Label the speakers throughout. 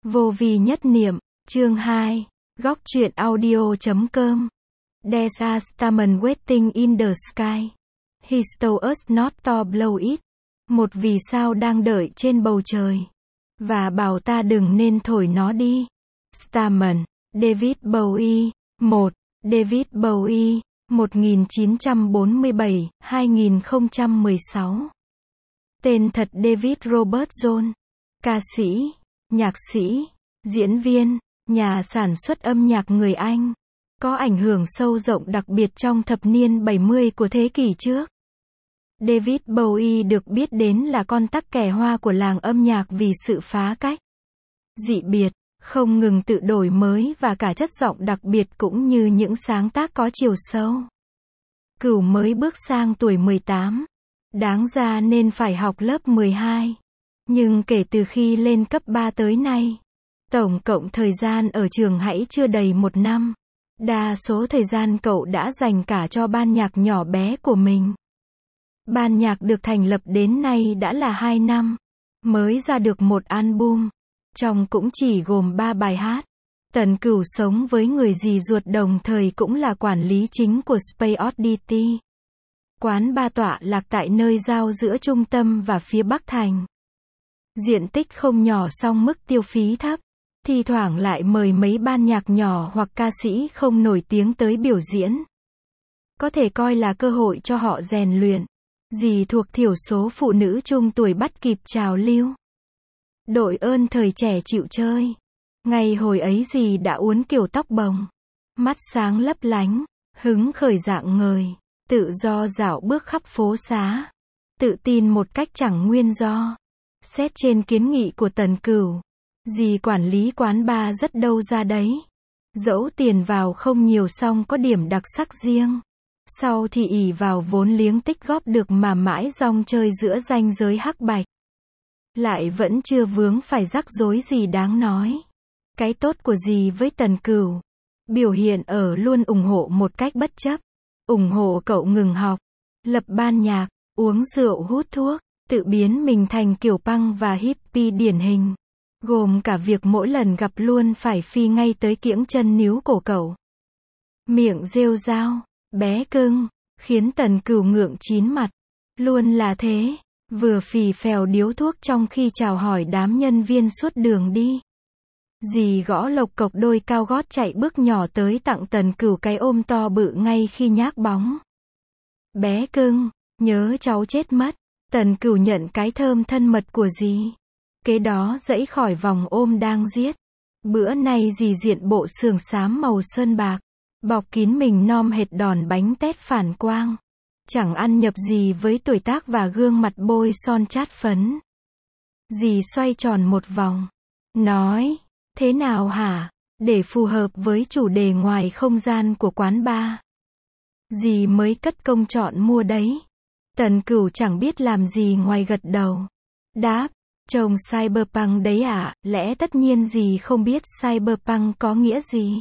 Speaker 1: Vô vi nhất niệm, chương 2, góc truyện audio.com. There's a starman waiting in the sky. He told us not to blow it. Một vì sao đang đợi trên bầu trời. Và bảo ta đừng nên thổi nó đi. Starman, David Bowie. 1. David Bowie, 1947-2016. Tên thật David Robert Jones. Ca sĩ, nhạc sĩ, diễn viên, nhà sản xuất âm nhạc người Anh. Có ảnh hưởng sâu rộng đặc biệt trong thập niên 70 của thế kỷ trước. David Bowie được biết đến là con tắc kè hoa của làng âm nhạc vì sự phá cách, dị biệt, không ngừng tự đổi mới và cả chất giọng đặc biệt cũng như những sáng tác có chiều sâu. Cửu mới bước sang tuổi 18. Đáng ra nên phải học lớp 12. Nhưng kể từ khi lên cấp 3 tới nay, tổng cộng thời gian ở trường hãy chưa đầy 1 năm. Đa số thời gian cậu đã dành cả cho ban nhạc nhỏ bé của mình. Ban nhạc được thành lập đến nay đã là 2 năm, mới ra được một album, trong cũng chỉ gồm 3 bài hát. Tần Cửu sống với người dì ruột đồng thời cũng là quản lý chính của Space Oddity. Quán ba tọa lạc tại nơi giao giữa trung tâm và phía Bắc Thành. Diện tích không nhỏ song mức tiêu phí thấp. Thi thoảng lại mời mấy ban nhạc nhỏ hoặc ca sĩ không nổi tiếng tới biểu diễn. Có thể coi là cơ hội cho họ rèn luyện. Dì thuộc thiểu số phụ nữ trung tuổi bắt kịp trào lưu. Đội ơn thời trẻ chịu chơi. Ngày hồi ấy dì đã uốn kiểu tóc bồng. Mắt sáng lấp lánh, hứng khởi dạng ngời. Tự do dạo bước khắp phố xá. Tự tin một cách chẳng nguyên do. Xét trên kiến nghị của Tần Cửu, dì quản lý quán bar rất đâu ra đấy. Dẫu tiền vào không nhiều song có điểm đặc sắc riêng. Sau thì ỷ vào vốn liếng tích góp được mà mãi rong chơi giữa ranh giới hắc bạch. Lại vẫn chưa vướng phải rắc rối gì đáng nói. Cái tốt của dì với Tần Cửu biểu hiện ở luôn ủng hộ một cách bất chấp. Ủng hộ cậu ngừng học, lập ban nhạc, uống rượu hút thuốc, tự biến mình thành kiểu punk và hippie điển hình. Gồm cả việc mỗi lần gặp luôn phải phi ngay tới kiễng chân níu cổ cậu. Miệng rêu rao, bé cưng, khiến Tần Cửu ngượng chín mặt. Luôn là thế, vừa phì phèo điếu thuốc trong khi chào hỏi đám nhân viên suốt đường đi. Dì gõ lộc cộc đôi cao gót chạy bước nhỏ tới tặng Tần Cửu cái ôm to bự ngay khi nhác bóng. Bé cưng, nhớ cháu chết mất. Tần Cửu nhận cái thơm thân mật của dì. Kế đó dãy khỏi vòng ôm đang giết. Bữa nay dì diện bộ sườn xám màu sơn bạc, bọc kín mình nom hệt đòn bánh tét phản quang. Chẳng ăn nhập gì với tuổi tác và gương mặt bôi son chát phấn. Dì xoay tròn một vòng, nói, thế nào hả, để phù hợp với chủ đề ngoài không gian của quán bar. Dì mới cất công chọn mua đấy. Tần Cửu chẳng biết làm gì ngoài gật đầu. Đáp, trông cyberpunk đấy à, lẽ tất nhiên dì không biết cyberpunk có nghĩa gì.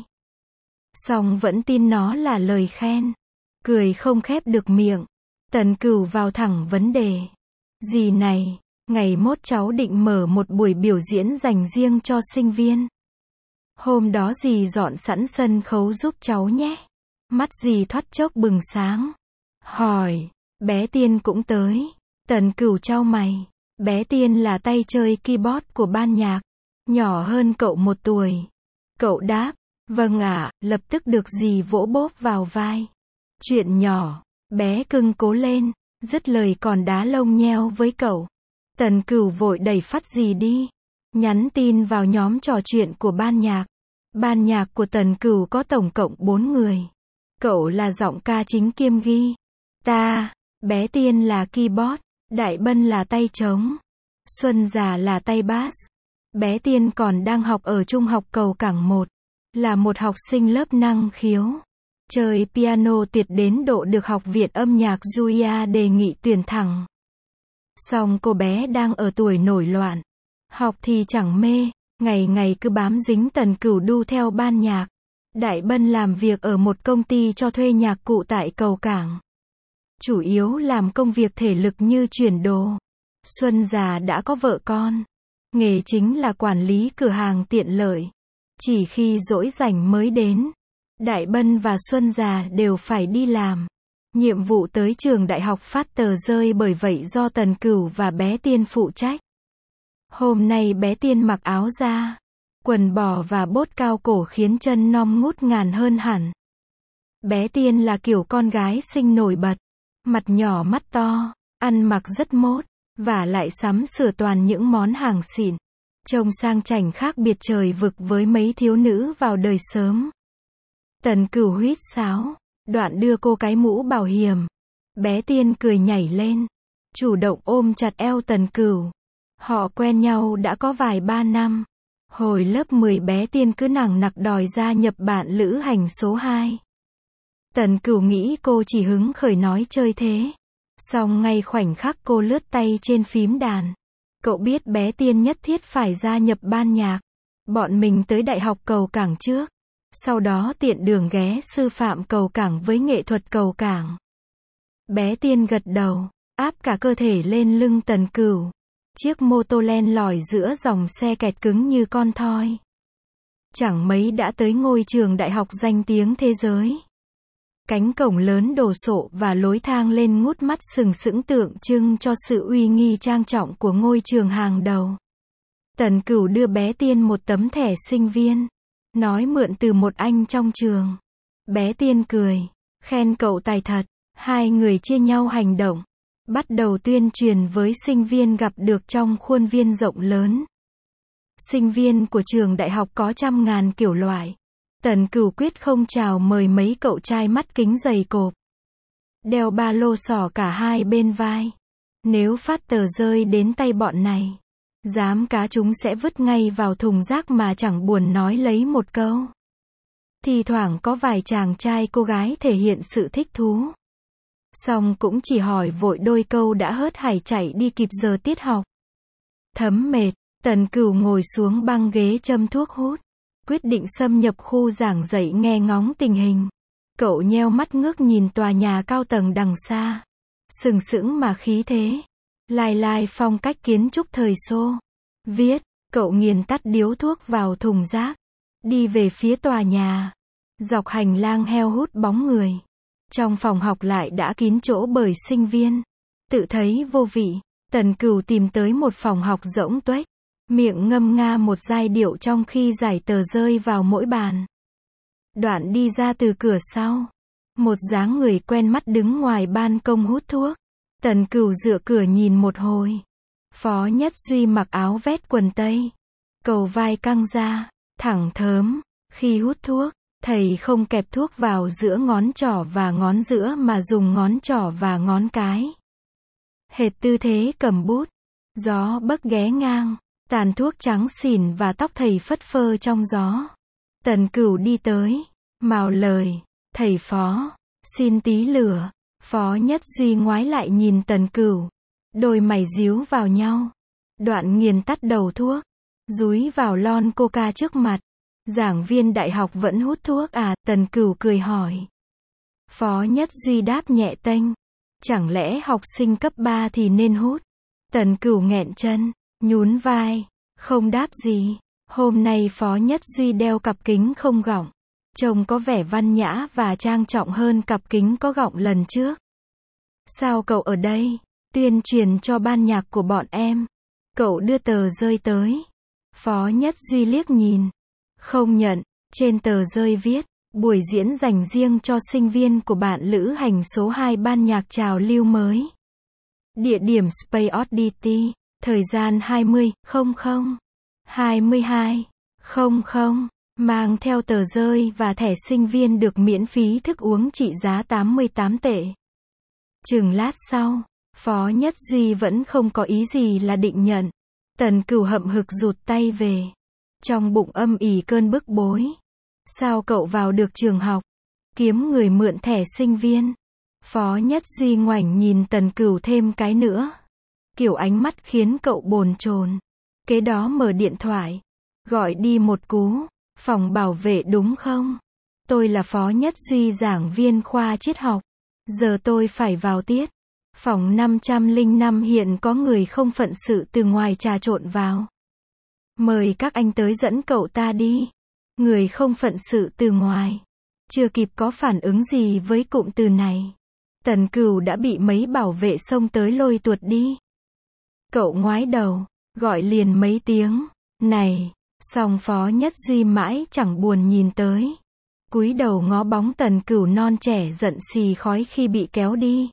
Speaker 1: Song vẫn tin nó là lời khen. Cười không khép được miệng. Tần Cửu vào thẳng vấn đề. Dì này, ngày mốt cháu định mở một buổi biểu diễn dành riêng cho sinh viên. Hôm đó dì dọn sẵn sân khấu giúp cháu nhé. Mắt dì thoát chốc bừng sáng. Hỏi, bé Tiên cũng tới. Tần Cửu chau mày. Bé Tiên là tay chơi keyboard của ban nhạc. Nhỏ hơn cậu 1 tuổi. Cậu đáp, vâng ạ, lập tức được dì vỗ bốp vào vai. Chuyện nhỏ, bé cưng cố lên. Dứt lời còn đá lông nheo với cậu. Tần Cửu vội đẩy phát dì đi. Nhắn tin vào nhóm trò chuyện của ban nhạc. Ban nhạc của Tần Cửu có tổng cộng 4 người. Cậu là giọng ca chính kiêm ghi ta, bé Tiên là keyboard, Đại Bân là tay trống, Xuân Già là tay bass. Bé Tiên còn đang học ở trung học Cầu Cảng 1, là một học sinh lớp năng khiếu. Chơi piano tuyệt đến độ được Học viện âm nhạc Juilliard đề nghị tuyển thẳng. Song cô bé đang ở tuổi nổi loạn. Học thì chẳng mê, ngày ngày cứ bám dính Tần Cửu đu theo ban nhạc. Đại Bân làm việc ở một công ty cho thuê nhạc cụ tại Cầu Cảng. Chủ yếu làm công việc thể lực như chuyển đồ. Xuân Già đã có vợ con. Nghề chính là quản lý cửa hàng tiện lợi. Chỉ khi rỗi rảnh mới đến. Đại Bân và Xuân Già đều phải đi làm. Nhiệm vụ tới trường đại học phát tờ rơi bởi vậy do Tần Cửu và bé Tiên phụ trách. Hôm nay bé Tiên mặc áo da, quần bò và bốt cao cổ khiến chân non ngút ngàn hơn hẳn. Bé Tiên là kiểu con gái xinh nổi bật, mặt nhỏ mắt to, ăn mặc rất mốt, và lại sắm sửa toàn những món hàng xịn. Trông sang chảnh khác biệt trời vực với mấy thiếu nữ vào đời sớm. Tần Cửu huýt sáo, đoạn đưa cô cái mũ bảo hiểm. Bé Tiên cười nhảy lên, chủ động ôm chặt eo Tần Cửu. Họ quen nhau đã có vài ba năm. Hồi lớp 10 bé Tiên cứ nằng nặc đòi gia nhập bạn lữ hành số 2. Tần Cửu nghĩ cô chỉ hứng khởi nói chơi thế. Xong ngay khoảnh khắc cô lướt tay trên phím đàn. Cậu biết bé Tiên nhất thiết phải gia nhập ban nhạc. Bọn mình tới Đại học Cầu Cảng trước. Sau đó tiện đường ghé sư phạm Cầu Cảng với nghệ thuật Cầu Cảng. Bé Tiên gật đầu, áp cả cơ thể lên lưng Tần Cửu. Chiếc mô tô len lỏi giữa dòng xe kẹt cứng như con thoi. Chẳng mấy đã tới ngôi trường đại học danh tiếng thế giới. Cánh cổng lớn đồ sộ và lối thang lên ngút mắt sừng sững tượng trưng cho sự uy nghi trang trọng của ngôi trường hàng đầu. Tần Cửu đưa bé Tiên một tấm thẻ sinh viên, nói mượn từ một anh trong trường. Bé Tiên cười, khen cậu tài thật. Hai người chia nhau hành động, bắt đầu tuyên truyền với sinh viên gặp được trong khuôn viên rộng lớn. Sinh viên của trường đại học có trăm ngàn kiểu loại. Tần Cửu quyết không chào mời mấy cậu trai mắt kính dày cộp, đeo ba lô xỏ cả hai bên vai. Nếu phát tờ rơi đến tay bọn này, dám cá chúng sẽ vứt ngay vào thùng rác mà chẳng buồn nói lấy một câu. Thì thoảng có vài chàng trai cô gái thể hiện sự thích thú. Xong cũng chỉ hỏi vội đôi câu đã hớt hải chạy đi kịp giờ tiết học. Thấm mệt, Tần Cửu ngồi xuống băng ghế châm thuốc hút. Quyết định xâm nhập khu giảng dạy nghe ngóng tình hình. Cậu nheo mắt ngước nhìn tòa nhà cao tầng đằng xa. Sừng sững mà khí thế. Lai lai phong cách kiến trúc thời Xô. Viết, cậu nghiền tắt điếu thuốc vào thùng rác. Đi về phía tòa nhà. Dọc hành lang heo hút bóng người. Trong phòng học lại đã kín chỗ bởi sinh viên. Tự thấy vô vị, Tần Cửu tìm tới một phòng học rỗng tuếch. Miệng ngâm nga một giai điệu trong khi giải tờ rơi vào mỗi bàn. Đoạn đi ra từ cửa sau. Một dáng người quen mắt đứng ngoài ban công hút thuốc. Tần Cửu dựa cửa nhìn một hồi. Phó Nhất Duy mặc áo vét quần tây. Cầu vai căng ra, thẳng thớm. Khi hút thuốc, thầy không kẹp thuốc vào giữa ngón trỏ và ngón giữa mà dùng ngón trỏ và ngón cái. Hệt tư thế cầm bút. Gió bấc ghé ngang. Tàn thuốc trắng xỉn và tóc thầy phất phơ trong gió. Tần Cửu đi tới, mào lời, thầy Phó, xin tí lửa. Phó Nhất Duy ngoái lại nhìn Tần Cửu, đôi mày díu vào nhau. Đoạn nghiền tắt đầu thuốc, dúi vào lon coca trước mặt. Giảng viên đại học vẫn hút thuốc à? Tần Cửu cười hỏi. Phó Nhất Duy đáp nhẹ tênh, chẳng lẽ học sinh cấp 3 thì nên hút? Tần Cửu nghẹn chân, nhún vai, không đáp gì. Hôm nay Phó Nhất Duy đeo cặp kính không gọng, trông có vẻ văn nhã và trang trọng hơn cặp kính có gọng lần trước. Sao cậu ở đây? Tuyên truyền cho ban nhạc của bọn em. Cậu đưa tờ rơi tới. Phó Nhất Duy liếc nhìn, không nhận. Trên tờ rơi viết, buổi diễn dành riêng cho sinh viên của bạn lữ hành số 2 ban nhạc trào lưu mới. Địa điểm Space Oddity. Thời gian 20:00, 22:00, mang theo tờ rơi và thẻ sinh viên được miễn phí thức uống trị giá 88 tệ. Chừng lát sau, Phó Nhất Duy vẫn không có ý gì là định nhận. Tần Cửu hậm hực rụt tay về. Trong bụng âm ỉ cơn bức bối. Sao cậu vào được trường học? Kiếm người mượn thẻ sinh viên. Phó Nhất Duy ngoảnh nhìn Tần Cửu thêm cái nữa. Kiểu ánh mắt khiến cậu bồn chồn. Kế đó mở điện thoại. Gọi đi một cú. Phòng bảo vệ đúng không? Tôi là Phó Nhất Duy, giảng viên khoa triết học. Giờ tôi phải vào tiết. Phòng 505 hiện có người không phận sự từ ngoài trà trộn vào. Mời các anh tới dẫn cậu ta đi. Người không phận sự từ ngoài. Chưa kịp có phản ứng gì với cụm từ này. Tần Cửu đã bị mấy bảo vệ xông tới lôi tuột đi. Cậu ngoái đầu, gọi liền mấy tiếng, này, song Phó Nhất Duy mãi chẳng buồn nhìn tới. Cúi đầu ngó bóng Tần Cửu non trẻ giận xì khói khi bị kéo đi.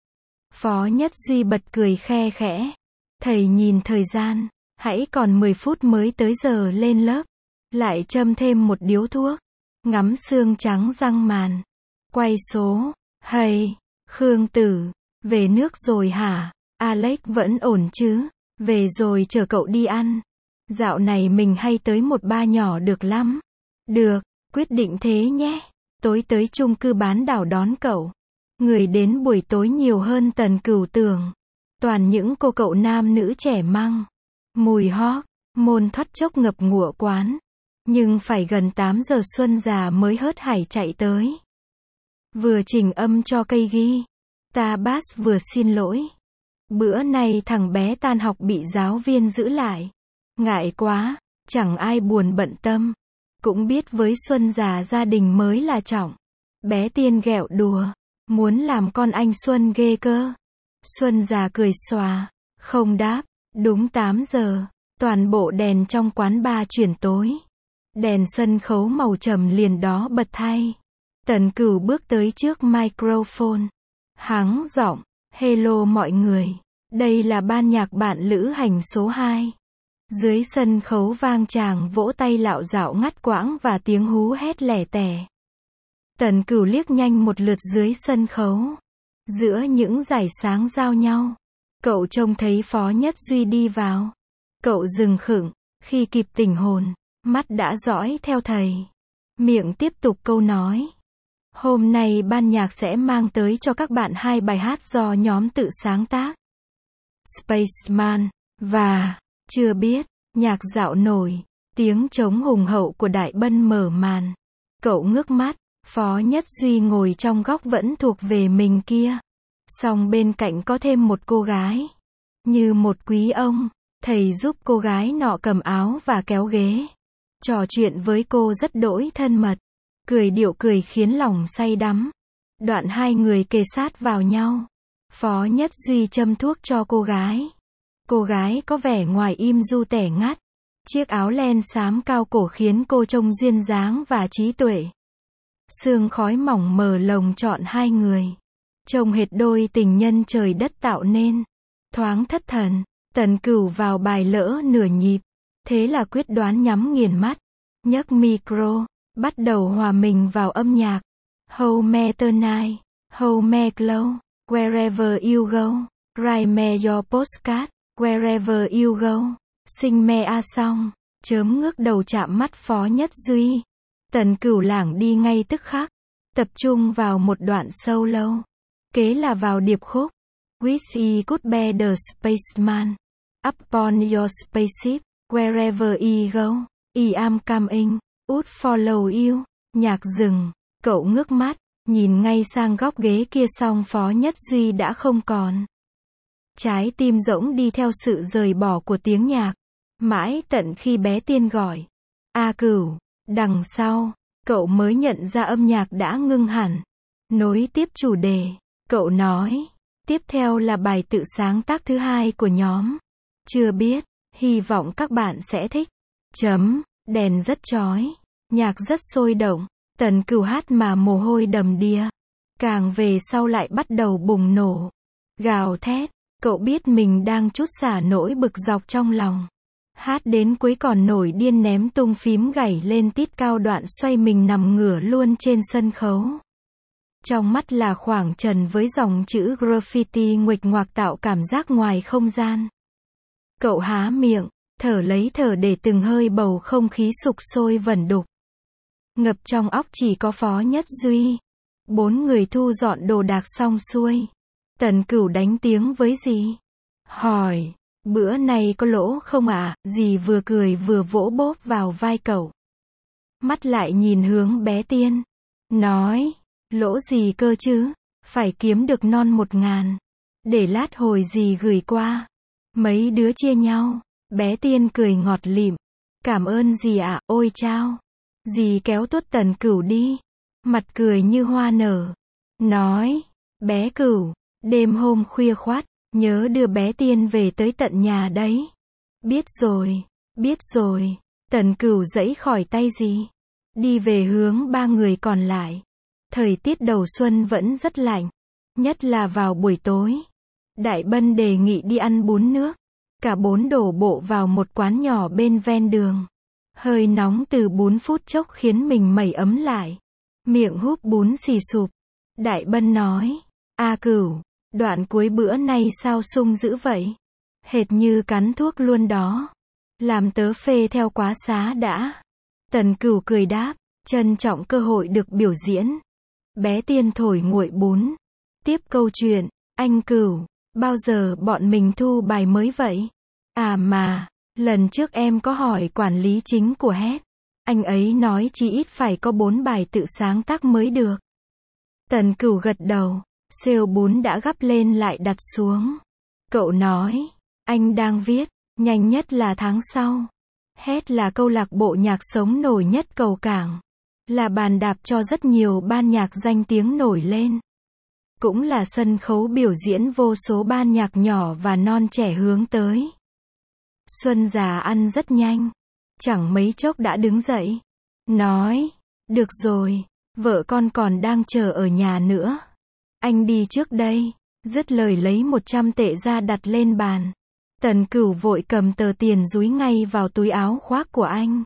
Speaker 1: Phó Nhất Duy bật cười khe khẽ. Thầy nhìn thời gian, hãy còn 10 phút mới tới giờ lên lớp. Lại châm thêm một điếu thuốc. Ngắm xương trắng răng màn. Quay số, hay, Khương Tử, về nước rồi hả? Alex vẫn ổn chứ? Về rồi chở cậu đi ăn. Dạo này mình hay tới một bar nhỏ được lắm. Được, quyết định thế nhé. Tối tới chung cư Bán Đảo đón cậu. Người đến buổi tối nhiều hơn Tần Cửu tưởng. Toàn những cô cậu nam nữ trẻ măng. Mùi hót, môn thoát chốc ngập ngụa quán. Nhưng phải gần 8 giờ Xuân già mới hớt hải chạy tới. Vừa chỉnh âm cho cây ghi. Ta bass vừa xin lỗi. Bữa nay thằng bé tan học bị giáo viên giữ lại. Ngại quá, chẳng ai buồn bận tâm. Cũng biết với Xuân già gia đình mới là trọng. Bé Tiên ghẹo đùa. Muốn làm con anh Xuân ghê cơ. Xuân già cười xòa. Không đáp. Đúng 8 giờ. Toàn bộ đèn trong quán bar chuyển tối. Đèn sân khấu màu trầm liền đó bật thay. Tần Cửu bước tới trước microphone. Hắng giọng. Hello mọi người. Đây là ban nhạc bạn lữ hành số 2. Dưới sân khấu vang tràng vỗ tay lạo dạo ngắt quãng và tiếng hú hét lẻ tẻ. Tần Cửu liếc nhanh một lượt dưới sân khấu. Giữa những dải sáng giao nhau. Cậu trông thấy Phó Nhất Duy đi vào. Cậu dừng khựng. Khi kịp tỉnh hồn. Mắt đã dõi theo thầy. Miệng tiếp tục câu nói. Hôm nay ban nhạc sẽ mang tới cho các bạn 2 bài hát do nhóm tự sáng tác. Spaceman, và, chưa biết, nhạc dạo nổi, tiếng trống hùng hậu của Đại Bân mở màn. Cậu ngước mắt, Phó Nhất Duy ngồi trong góc vẫn thuộc về mình kia. Song bên cạnh có thêm một cô gái. Như một quý ông, thầy giúp cô gái nọ cầm áo và kéo ghế. Trò chuyện với cô rất đỗi thân mật. Cười điệu cười khiến lòng say đắm. Đoạn hai người kề sát vào nhau. Phó Nhất Duy châm thuốc cho cô gái. Cô gái có vẻ ngoài im du tẻ ngắt. Chiếc áo len xám cao cổ khiến cô trông duyên dáng và trí tuệ. Sương khói mỏng mờ lồng trọn hai người. Trông hệt đôi tình nhân trời đất tạo nên. Thoáng thất thần, Tần Cửu vào bài lỡ nửa nhịp. Thế là quyết đoán nhắm nghiền mắt. Nhấc micro, bắt đầu hòa mình vào âm nhạc. Hold me tonight, hold me close, wherever you go. Write me your postcard, wherever you go. Sing me a song. Chớm ngước đầu chạm mắt Phó Nhất Duy. Tần Cửu lảng đi ngay tức khắc. Tập trung vào một đoạn solo. Kế là vào điệp khúc. Wish I could be the spaceman. Upon your spaceship, wherever I go. I am coming, would follow you. Nhạc dừng, cậu ngước mắt, nhìn ngay sang góc ghế kia song Phó Nhất Duy đã không còn. Trái tim rỗng đi theo sự rời bỏ của tiếng nhạc. Mãi tận khi bé Tiên gọi. A Cửu, đằng sau, cậu mới nhận ra âm nhạc đã ngưng hẳn. Nối tiếp chủ đề, cậu nói. Tiếp theo là bài tự sáng tác thứ 2 của nhóm. Chưa biết, hy vọng các bạn sẽ thích. Đèn rất chói, nhạc rất sôi động, Tần Cửu hát mà mồ hôi đầm đìa. Càng về sau lại bắt đầu bùng nổ. Gào thét, cậu biết mình đang trút xả nỗi bực dọc trong lòng. Hát đến cuối còn nổi điên ném tung phím gảy lên tít cao đoạn xoay mình nằm ngửa luôn trên sân khấu. Trong mắt là khoảng trần với dòng chữ graffiti nguệch ngoạc tạo cảm giác ngoài không gian. Cậu há miệng, thở lấy thở để từng hơi bầu không khí sục sôi vẩn đục. Ngập trong óc chỉ có Phó Nhất Duy. 4 người thu dọn đồ đạc xong xuôi. Tần Cửu đánh tiếng với dì. Hỏi, bữa nay có lỗ không ạ? Dì vừa cười vừa vỗ bốp vào vai cậu. Mắt lại nhìn hướng bé Tiên. Nói, lỗ gì cơ chứ? Phải kiếm được non 1.000. Để lát hồi dì gửi qua. Mấy đứa chia nhau. Bé Tiên cười ngọt lịm. Cảm ơn dì ạ, ôi chao. Dì kéo tuốt Tần Cửu đi. Mặt cười như hoa nở. Nói, bé Cửu, đêm hôm khuya khoắt, nhớ đưa bé Tiên về tới tận nhà đấy. Biết rồi, biết rồi. Tần Cửu giãy khỏi tay dì. Đi về hướng ba người còn lại. Thời tiết đầu xuân vẫn rất lạnh. Nhất là vào buổi tối. Đại Bân đề nghị đi ăn bún nước. Cả bốn đổ bộ vào một quán nhỏ bên ven đường. Hơi nóng từ bún phút chốc khiến mình mẩy ấm lại. Miệng húp bún xì sụp. Đại Bân nói, A Cửu, đoạn cuối bữa nay sao sung dữ vậy? Hệt như cắn thuốc luôn đó. Làm tớ phê theo quá xá đã. Tần Cửu cười đáp, trân trọng cơ hội được biểu diễn. Bé Tiên thổi nguội bún. Tiếp câu chuyện, anh Cửu, bao giờ bọn mình thu bài mới vậy? À mà, lần trước em có hỏi quản lý chính của HET. Anh ấy nói chí ít phải có 4 bài tự sáng tác mới được. Tần Cửu gật đầu, xêu bún đã gắp lên lại đặt xuống. Cậu nói, anh đang viết, nhanh nhất là tháng sau. HET là câu lạc bộ nhạc sống nổi nhất cầu cảng. Là bàn đạp cho rất nhiều ban nhạc danh tiếng nổi lên. Cũng là sân khấu biểu diễn vô số ban nhạc nhỏ và non trẻ hướng tới. Xuân già ăn rất nhanh. Chẳng mấy chốc đã đứng dậy. Nói, được rồi, vợ con còn đang chờ ở nhà nữa. Anh đi trước đây. Dứt lời lấy 100 tệ ra đặt lên bàn. Tần Cửu vội cầm tờ tiền dúi ngay vào túi áo khoác của anh.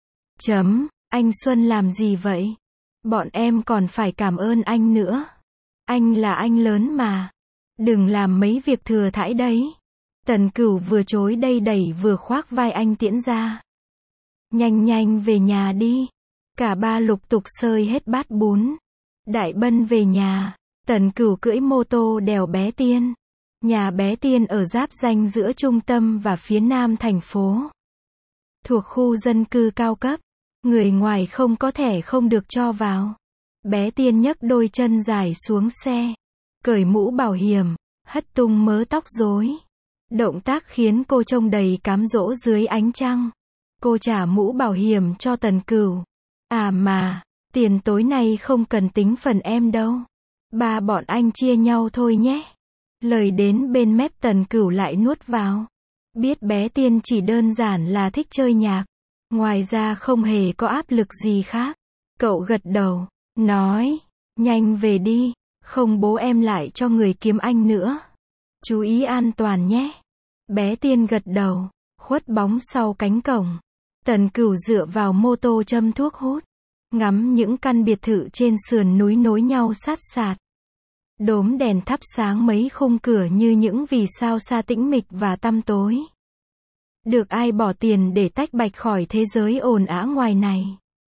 Speaker 1: Anh Xuân làm gì vậy? Bọn em còn phải cảm ơn anh nữa. Anh là anh lớn mà. Đừng làm mấy việc thừa thãi đấy. Tần Cửu vừa chối đây đẩy vừa khoác vai anh tiễn ra. Nhanh nhanh về nhà đi. Cả ba lục tục xơi hết bát bún. Đại Bân về nhà. Tần Cửu cưỡi mô tô đèo bé Tiên. Nhà bé Tiên ở giáp ranh giữa trung tâm và phía nam thành phố. Thuộc khu dân cư cao cấp. Người ngoài không có thẻ không được cho vào. Bé Tiên nhấc đôi chân dài xuống xe. Cởi mũ bảo hiểm. Hất tung mớ tóc rối. Động tác khiến cô trông đầy cám dỗ dưới ánh trăng. Cô trả mũ bảo hiểm cho Tần Cửu. À mà, tiền tối nay không cần tính phần em đâu. Ba bọn anh chia nhau thôi nhé. Lời đến bên mép Tần Cửu lại nuốt vào. Biết bé Tiên chỉ đơn giản là thích chơi nhạc. Ngoài ra không hề có áp lực gì khác. Cậu gật đầu, nói, nhanh về đi, không bố em lại cho người kiếm anh nữa. Chú ý an toàn nhé. Bé Tiên gật đầu, khuất bóng sau cánh cổng. Tần Cửu dựa vào mô tô châm thuốc hút. Ngắm những căn biệt thự trên sườn núi nối nhau sát sạt. Đốm đèn thắp sáng mấy khung cửa như những vì sao xa tĩnh mịch và tăm tối. Được ai bỏ tiền để tách bạch khỏi thế giới ồn ào ngoài này.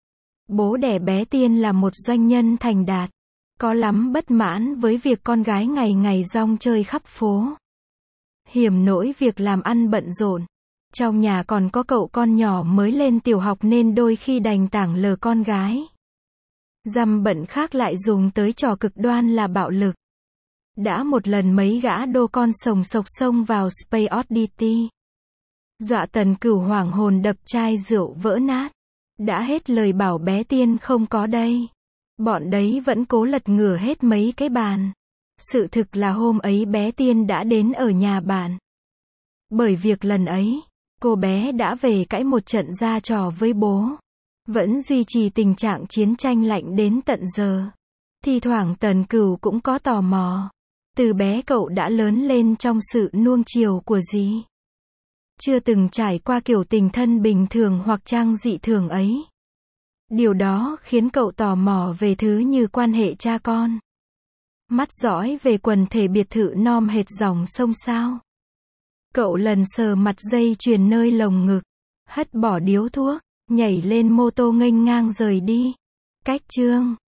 Speaker 1: Bố đẻ bé Tiên là một doanh nhân thành đạt. Có lắm bất mãn với việc con gái ngày ngày rong chơi khắp phố. Hiểm nỗi việc làm ăn bận rộn. Trong nhà còn có cậu con nhỏ mới lên tiểu học nên đôi khi đành tảng lờ con gái. Dăm bận khác lại dùng tới trò cực đoan là bạo lực. Đã một lần mấy gã đô con sồng sộc xông vào Space Oddity. Dọa Tần Cửu hoảng hồn đập chai rượu vỡ nát. Đã hết lời bảo bé Tiên không có đây. Bọn đấy vẫn cố lật ngửa hết mấy cái bàn. Sự thực là hôm ấy bé Tiên đã đến ở nhà bạn. Bởi việc lần ấy, cô bé đã về cãi một trận ra trò với bố. Vẫn duy trì tình trạng chiến tranh lạnh đến tận giờ. Thi thoảng Tần Cửu cũng có tò mò. Từ bé cậu đã lớn lên trong sự nuông chiều của dì. Chưa từng trải qua kiểu tình thân bình thường hoặc trang dị thường ấy. Điều đó khiến cậu tò mò về thứ như quan hệ cha con. Mắt dõi về quần thể biệt thự nom hệt dòng sông sao. Cậu lần sờ mặt dây chuyền nơi lồng ngực. Hất bỏ điếu thuốc, nhảy lên mô tô nghênh ngang rời đi. Cách chương